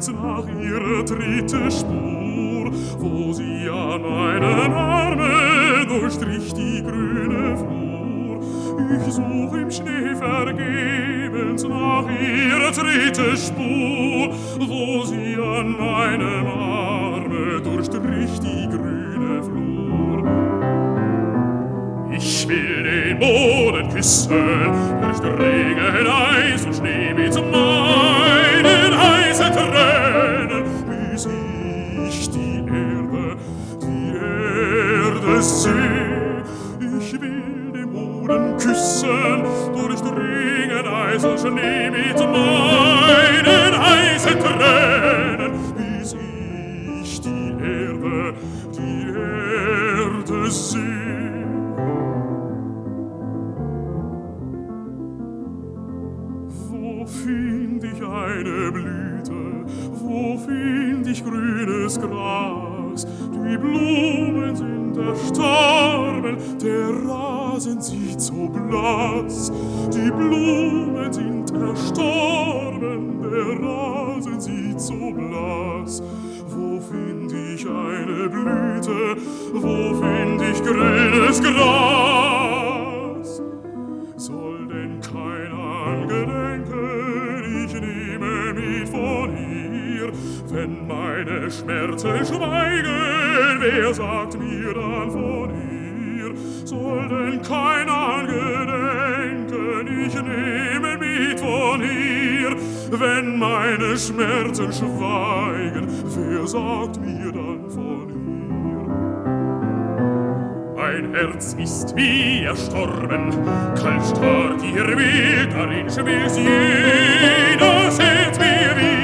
vergebens nach ihrer dritte Spur, wo sie an meinen Armen durchstrich die grüne Flur. Ich such im Schnee vergebens nach ihrer dritte Spur, wo sie an meinem Arme durchstrich die grüne Flur. Ich will den Boden küssen, durchdringen Eis und Schnee mit meinen heißen Tränen, bis ich die Erde seh. Ich will den Boden küssen, durchdringen Eis und Schnee mit meinen heißen Tränen, bis ich die Erde seh. Wo find ich eine Blüte? Wo find ich grünes Gras? Die Blumen sind erstorben, der Rasen sieht so blass. Die Blumen sind erstorben, der Rasen sieht so blass. Wo find ich eine Blüte? Wo find ich grünes Gras? Soll denn keiner gedenken, ich nehme mit von hier. Wenn meine Schmerzen schweigen, wer sagt mir dann von hier? Soll denn keiner gedenken, ich nehme mit von hier. Wenn meine Schmerzen schweigen, wer sagt mir dann von hier? Mein Herz ist wie erstorben, kalt starrt ihr Wild, darin schmilzt jedes Herz mir wie